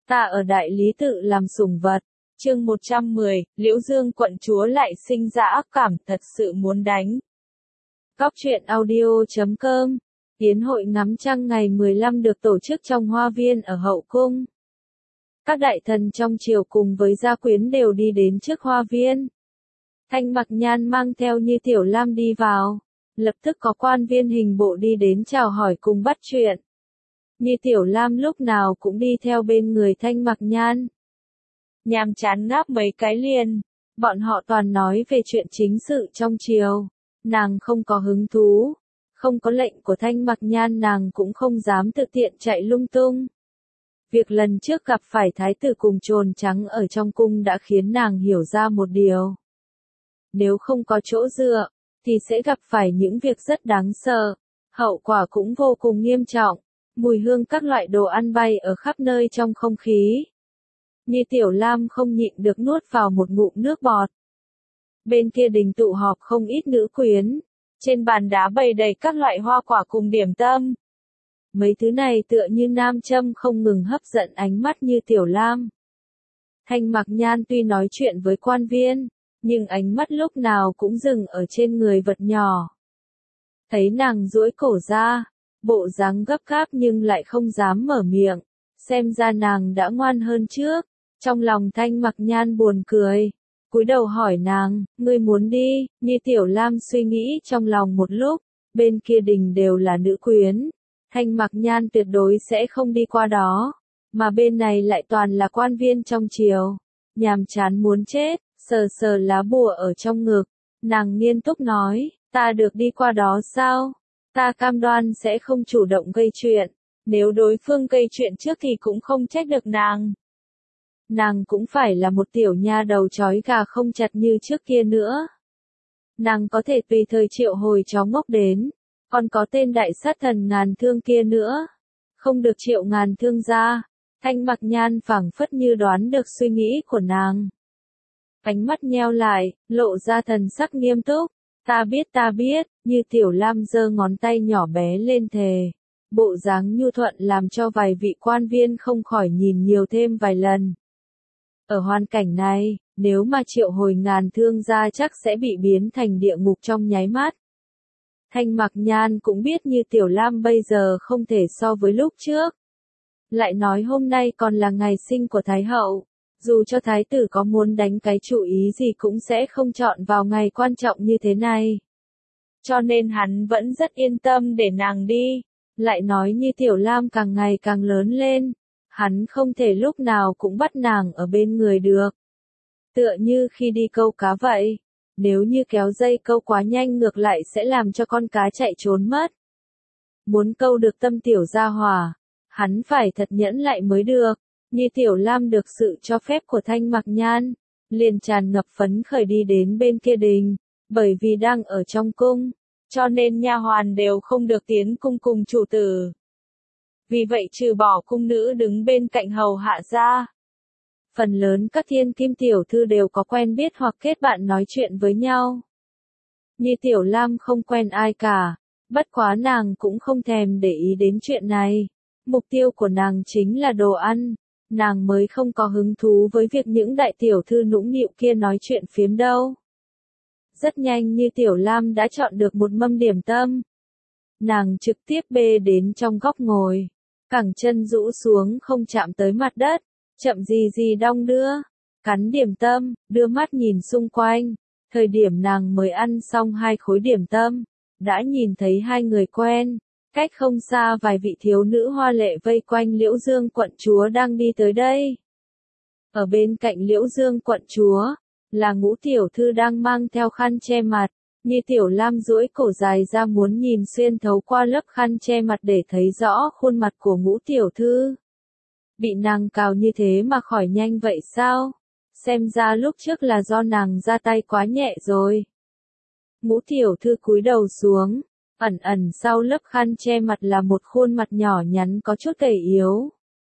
Ta ở đại lý tự làm sủng vật. Chương 110, Liễu Dương quận chúa lại sinh ra ác cảm, thật sự muốn đánh. Góc truyện audio.com. Yến hội ngắm trăng ngày 15 được tổ chức trong hoa viên ở hậu cung. Các đại thần trong triều cùng với gia quyến đều đi đến trước hoa viên. Thanh Mặc Nhan mang theo Như Tiểu Lam đi vào. Lập tức có quan viên hình bộ đi đến chào hỏi cùng bắt chuyện. Như Tiểu Lam lúc nào cũng đi theo bên người Thanh Mặc Nhan. Nhàm chán ngáp mấy cái liền. Bọn họ toàn nói về chuyện chính sự trong triều. Nàng không có hứng thú. Không có lệnh của Thanh Mặc Nhan nàng cũng không dám tự tiện chạy lung tung. Việc lần trước gặp phải thái tử cùng trồn trắng ở trong cung đã khiến nàng hiểu ra một điều. Nếu không có chỗ dựa, thì sẽ gặp phải những việc rất đáng sợ. Hậu quả cũng vô cùng nghiêm trọng. Mùi hương các loại đồ ăn bay ở khắp nơi trong không khí. Như Tiểu Lam không nhịn được nuốt vào một ngụm nước bọt. Bên kia đình tụ họp không ít nữ quyến. Trên bàn đá bày đầy các loại hoa quả cùng điểm tâm. Mấy thứ này tựa như nam châm không ngừng hấp dẫn ánh mắt Như Tiểu Lam. Thanh Mặc Nhan tuy nói chuyện với quan viên, nhưng ánh mắt lúc nào cũng dừng ở trên người vật nhỏ. Thấy nàng duỗi cổ ra, bộ dáng gấp gáp nhưng lại không dám mở miệng, xem ra nàng đã ngoan hơn trước. Trong lòng Thanh Mặc Nhan buồn cười, cúi đầu hỏi nàng, ngươi muốn đi? Như Tiểu Lam suy nghĩ trong lòng một lúc, bên kia đình đều là nữ quyến, Thanh Mặc Nhan tuyệt đối sẽ không đi qua đó, mà bên này lại toàn là quan viên trong triều, nhàm chán muốn chết. Sờ sờ lá bùa ở trong ngực, nàng nghiêm túc nói, ta được đi qua đó sao? Ta cam đoan sẽ không chủ động gây chuyện, nếu đối phương gây chuyện trước thì cũng không trách được nàng. Nàng cũng phải là một tiểu nha đầu trói gà không chặt như trước kia nữa. Nàng có thể tùy thời triệu hồi chó ngốc đến, còn có tên đại sát thần Ngàn Thương kia nữa. Không được triệu Ngàn Thương ra. Thanh Mặc Nhan phảng phất như đoán được suy nghĩ của nàng. Ánh mắt nheo lại, lộ ra thần sắc nghiêm túc. Ta biết, Như Tiểu Lam giơ ngón tay nhỏ bé lên thề. Bộ dáng nhu thuận làm cho vài vị quan viên không khỏi nhìn nhiều thêm vài lần. Ở hoàn cảnh này, nếu mà triệu hồi Ngàn Thương ra chắc sẽ bị biến thành địa ngục trong nháy mắt. Thanh Mặc Nhan cũng biết Như Tiểu Lam bây giờ không thể so với lúc trước. Lại nói hôm nay còn là ngày sinh của Thái Hậu. Dù cho thái tử có muốn đánh cái chủ ý gì cũng sẽ không chọn vào ngày quan trọng như thế này. Cho nên hắn vẫn rất yên tâm để nàng đi. Lại nói Như Tiểu Lam càng ngày càng lớn lên. Hắn không thể lúc nào cũng bắt nàng ở bên người được. Tựa như khi đi câu cá vậy. Nếu như kéo dây câu quá nhanh ngược lại sẽ làm cho con cá chạy trốn mất. Muốn câu được tâm tiểu gia hỏa, hắn phải thật nhẫn lại mới được. Như Tiểu Lam được sự cho phép của Thanh Mặc Nhan, liền tràn ngập phấn khởi đi đến bên kia đình, bởi vì đang ở trong cung, cho nên nha hoàn đều không được tiến cung cùng chủ tử. Vì vậy trừ bỏ cung nữ đứng bên cạnh hầu hạ ra, phần lớn các thiên kim tiểu thư đều có quen biết hoặc kết bạn nói chuyện với nhau. Như Tiểu Lam không quen ai cả, bất quá nàng cũng không thèm để ý đến chuyện này. Mục tiêu của nàng chính là đồ ăn. Nàng mới không có hứng thú với việc những đại tiểu thư nũng nịu kia nói chuyện phiếm đâu. Rất nhanh Như Tiểu Lam đã chọn được một mâm điểm tâm. Nàng trực tiếp bê đến trong góc ngồi. Cẳng chân rũ xuống không chạm tới mặt đất. Chậm gì đong đưa. Cắn điểm tâm, đưa mắt nhìn xung quanh. Thời điểm nàng mới ăn xong 2 khối điểm tâm. Đã nhìn thấy 2 người quen. Cách không xa vài vị thiếu nữ hoa lệ vây quanh Liễu Dương quận chúa đang đi tới đây. Ở bên cạnh Liễu Dương quận chúa, là Ngũ tiểu thư đang mang theo khăn che mặt. Như Tiểu Lam duỗi cổ dài ra muốn nhìn xuyên thấu qua lớp khăn che mặt để thấy rõ khuôn mặt của Ngũ tiểu thư. Bị nàng cào như thế mà khỏi nhanh vậy sao? Xem ra lúc trước là do nàng ra tay quá nhẹ rồi. Ngũ tiểu thư cúi đầu xuống. Ẩn sau lớp khăn che mặt là một khuôn mặt nhỏ nhắn có chút gầy yếu.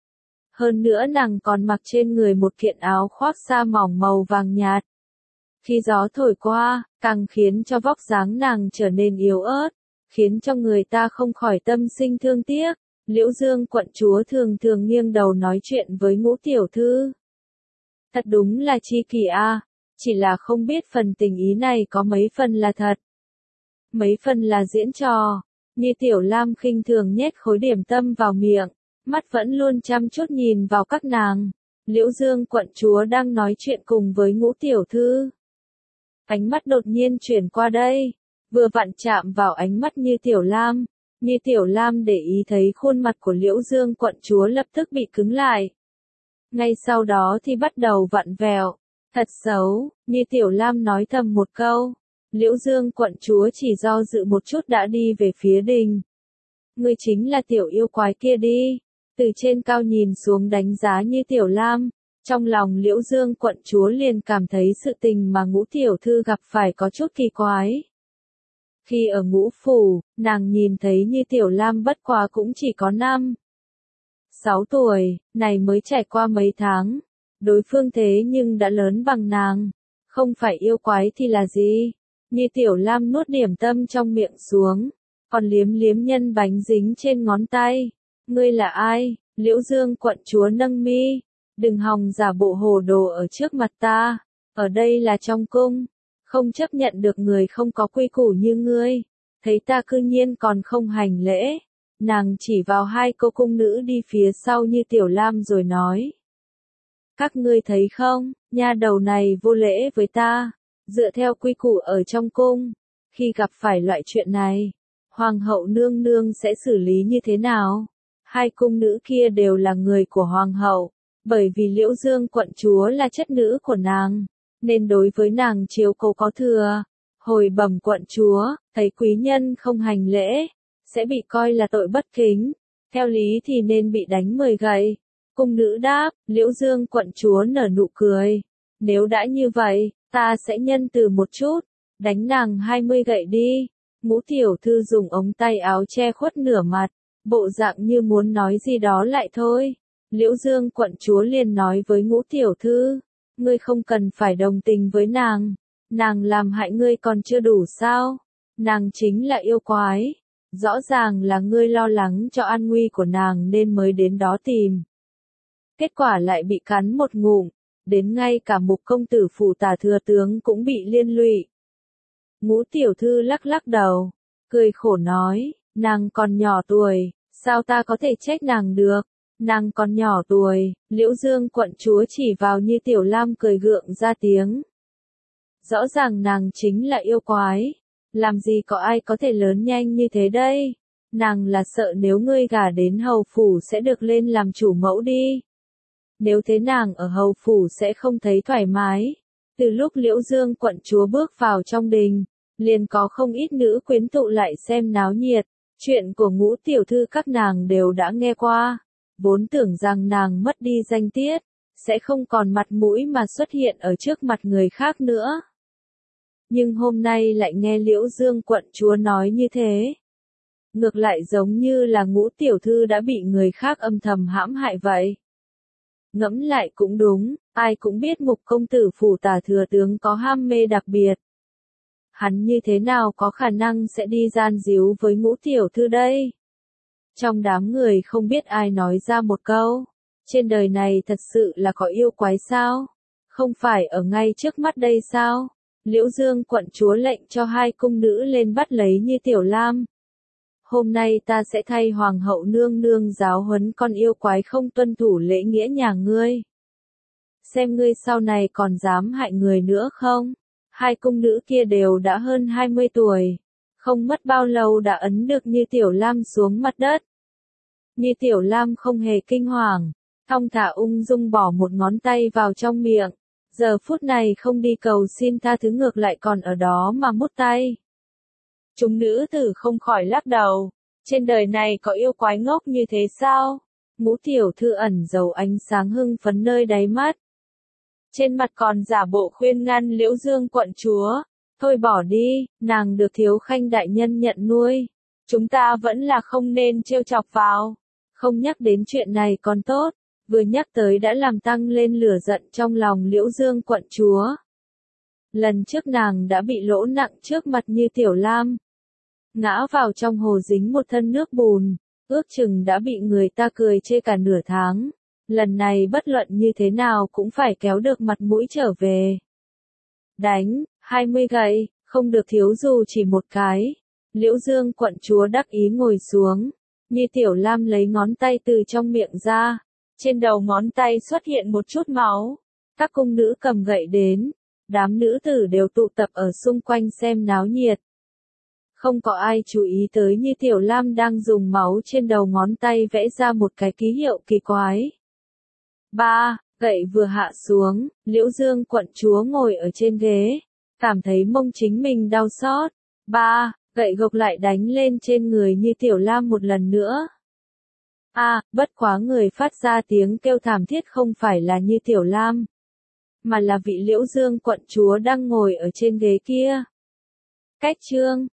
Hơn nữa nàng còn mặc trên người một kiện áo khoác sa mỏng màu vàng nhạt. Khi gió thổi qua, càng khiến cho vóc dáng nàng trở nên yếu ớt, khiến cho người ta không khỏi tâm sinh thương tiếc. Liễu Dương quận chúa thường thường nghiêng đầu nói chuyện với Ngũ tiểu thư. Thật đúng là chi kỳ a, chỉ là không biết phần tình ý này có mấy phần là thật, mấy phần là diễn trò. Như Tiểu Lam khinh thường nhét khối điểm tâm vào miệng, mắt vẫn luôn chăm chút nhìn vào các nàng. Liễu Dương quận chúa đang nói chuyện cùng với Ngũ tiểu thư. Ánh mắt đột nhiên chuyển qua đây, vừa vặn chạm vào ánh mắt Như Tiểu Lam. Như Tiểu Lam để ý thấy khuôn mặt của Liễu Dương quận chúa lập tức bị cứng lại. Ngay sau đó thì bắt đầu vặn vẹo. Thật xấu, Như Tiểu Lam nói thầm một câu. Liễu Dương quận chúa chỉ do dự một chút đã đi về phía đình. Ngươi chính là tiểu yêu quái kia đi. Từ trên cao nhìn xuống đánh giá Như Tiểu Lam. Trong lòng Liễu Dương quận chúa liền cảm thấy sự tình mà Ngũ tiểu thư gặp phải có chút kỳ quái. Khi ở Ngũ phủ, nàng nhìn thấy Như Tiểu Lam bất quá cũng chỉ có 6 tuổi, này mới trải qua mấy tháng. Đối phương thế nhưng đã lớn bằng nàng. Không phải yêu quái thì là gì? Như Tiểu Lam nuốt điểm tâm trong miệng xuống, còn liếm liếm nhân bánh dính trên ngón tay. Ngươi là ai? Liễu Dương quận chúa nâng mi. Đừng hòng giả bộ hồ đồ ở trước mặt ta. Ở đây là trong cung. Không chấp nhận được người không có quy củ như ngươi. Thấy ta cư nhiên còn không hành lễ. Nàng chỉ vào hai cô cung nữ đi phía sau Như Tiểu Lam rồi nói. Các ngươi thấy không, nha đầu này vô lễ với ta. Dựa theo quy củ ở trong cung, khi gặp phải loại chuyện này, Hoàng hậu nương nương sẽ xử lý như thế nào? Hai cung nữ kia đều là người của Hoàng hậu, bởi vì Liễu Dương quận chúa là chất nữ của nàng, nên đối với nàng chiếu cố có thừa. Hồi bẩm quận chúa, thấy quý nhân không hành lễ, sẽ bị coi là tội bất kính, theo lý thì nên bị đánh 10 gậy. Cung nữ đáp, Liễu Dương quận chúa nở nụ cười. Nếu đã như vậy, ta sẽ nhân từ một chút, đánh nàng 20 gậy đi. Ngũ tiểu thư dùng ống tay áo che khuất nửa mặt, bộ dạng như muốn nói gì đó lại thôi. Liễu Dương quận chúa liền nói với Ngũ tiểu thư, ngươi không cần phải đồng tình với nàng làm hại ngươi còn chưa đủ sao? Nàng chính là yêu quái, rõ ràng là ngươi lo lắng cho an nguy của nàng nên mới đến đó tìm. Kết quả lại bị cắn một ngụm. Đến ngay cả Mục công tử phủ Tả thừa tướng cũng bị liên lụy. Ngũ tiểu thư lắc lắc đầu, cười khổ nói, nàng còn nhỏ tuổi, sao ta có thể trách nàng được? Nàng còn nhỏ tuổi. Liễu Dương quận chúa chỉ vào Như Tiểu Lam cười gượng ra tiếng. Rõ ràng nàng chính là yêu quái, làm gì có ai có thể lớn nhanh như thế đây? Nàng là sợ nếu ngươi gả đến hầu phủ sẽ được lên làm chủ mẫu đi. Nếu thế nàng ở hầu phủ sẽ không thấy thoải mái. Từ lúc Liễu Dương quận chúa bước vào trong đình, liền có không ít nữ quyến tụ lại xem náo nhiệt. Chuyện của Ngũ tiểu thư các nàng đều đã nghe qua. Vốn tưởng rằng nàng mất đi danh tiết, sẽ không còn mặt mũi mà xuất hiện ở trước mặt người khác nữa. Nhưng hôm nay lại nghe Liễu Dương quận chúa nói như thế. Ngược lại giống như là Ngũ tiểu thư đã bị người khác âm thầm hãm hại vậy. Ngẫm lại cũng đúng, ai cũng biết Mục công tử phủ Tả thừa tướng có ham mê đặc biệt. Hắn như thế nào có khả năng sẽ đi gian díu với Ngũ tiểu thư đây? Trong đám người không biết ai nói ra một câu, trên đời này thật sự là có yêu quái sao? Không phải ở ngay trước mắt đây sao? Liễu Dương quận chúa lệnh cho hai cung nữ lên bắt lấy Như Tiểu Lam. Hôm nay ta sẽ thay Hoàng hậu nương nương giáo huấn con yêu quái không tuân thủ lễ nghĩa nhà ngươi. Xem ngươi sau này còn dám hại người nữa không? Hai cung nữ kia đều đã hơn 20 tuổi. Không mất bao lâu đã ấn được Như Tiểu Lam xuống mặt đất. Như Tiểu Lam không hề kinh hoàng, thong thả ung dung bỏ một ngón tay vào trong miệng. Giờ phút này không đi cầu xin tha thứ ngược lại còn ở đó mà mút tay. Chúng nữ tử không khỏi lắc đầu. Trên đời này có yêu quái ngốc như thế sao? Ngũ tiểu thư ẩn giấu ánh sáng hưng phấn nơi đáy mắt. Trên mặt còn giả bộ khuyên ngăn Liễu Dương quận chúa. Thôi bỏ đi, nàng được Thiếu Khanh đại nhân nhận nuôi. Chúng ta vẫn là không nên trêu chọc vào. Không nhắc đến chuyện này còn tốt. Vừa nhắc tới đã làm tăng lên lửa giận trong lòng Liễu Dương quận chúa. Lần trước nàng đã bị lỗ nặng trước mặt Như Tiểu Lam. Ngã vào trong hồ dính một thân nước bùn. ước chừng đã bị người ta cười chê cả nửa tháng. Lần này bất luận như thế nào cũng phải kéo được mặt mũi trở về. Đánh, 20 gậy, không được thiếu dù chỉ một cái. Liễu Dương quận chúa đắc ý ngồi xuống. Nhi Tiểu Lam lấy ngón tay từ trong miệng ra. Trên đầu ngón tay xuất hiện một chút máu. Các cung nữ cầm gậy đến. Đám nữ tử đều tụ tập ở xung quanh xem náo nhiệt. Không có ai chú ý tới Nhi Tiểu Lam đang dùng máu trên đầu ngón tay vẽ ra một cái ký hiệu kỳ quái. Gậy vừa hạ xuống, Liễu Dương quận chúa ngồi ở trên ghế, cảm thấy mông chính mình đau xót. Gậy gộc lại đánh lên trên người Nhi Tiểu Lam một lần nữa. Bất quá người phát ra tiếng kêu thảm thiết không phải là Nhi Tiểu Lam, mà là vị Liễu Dương quận chúa đang ngồi ở trên ghế kia. Cách chương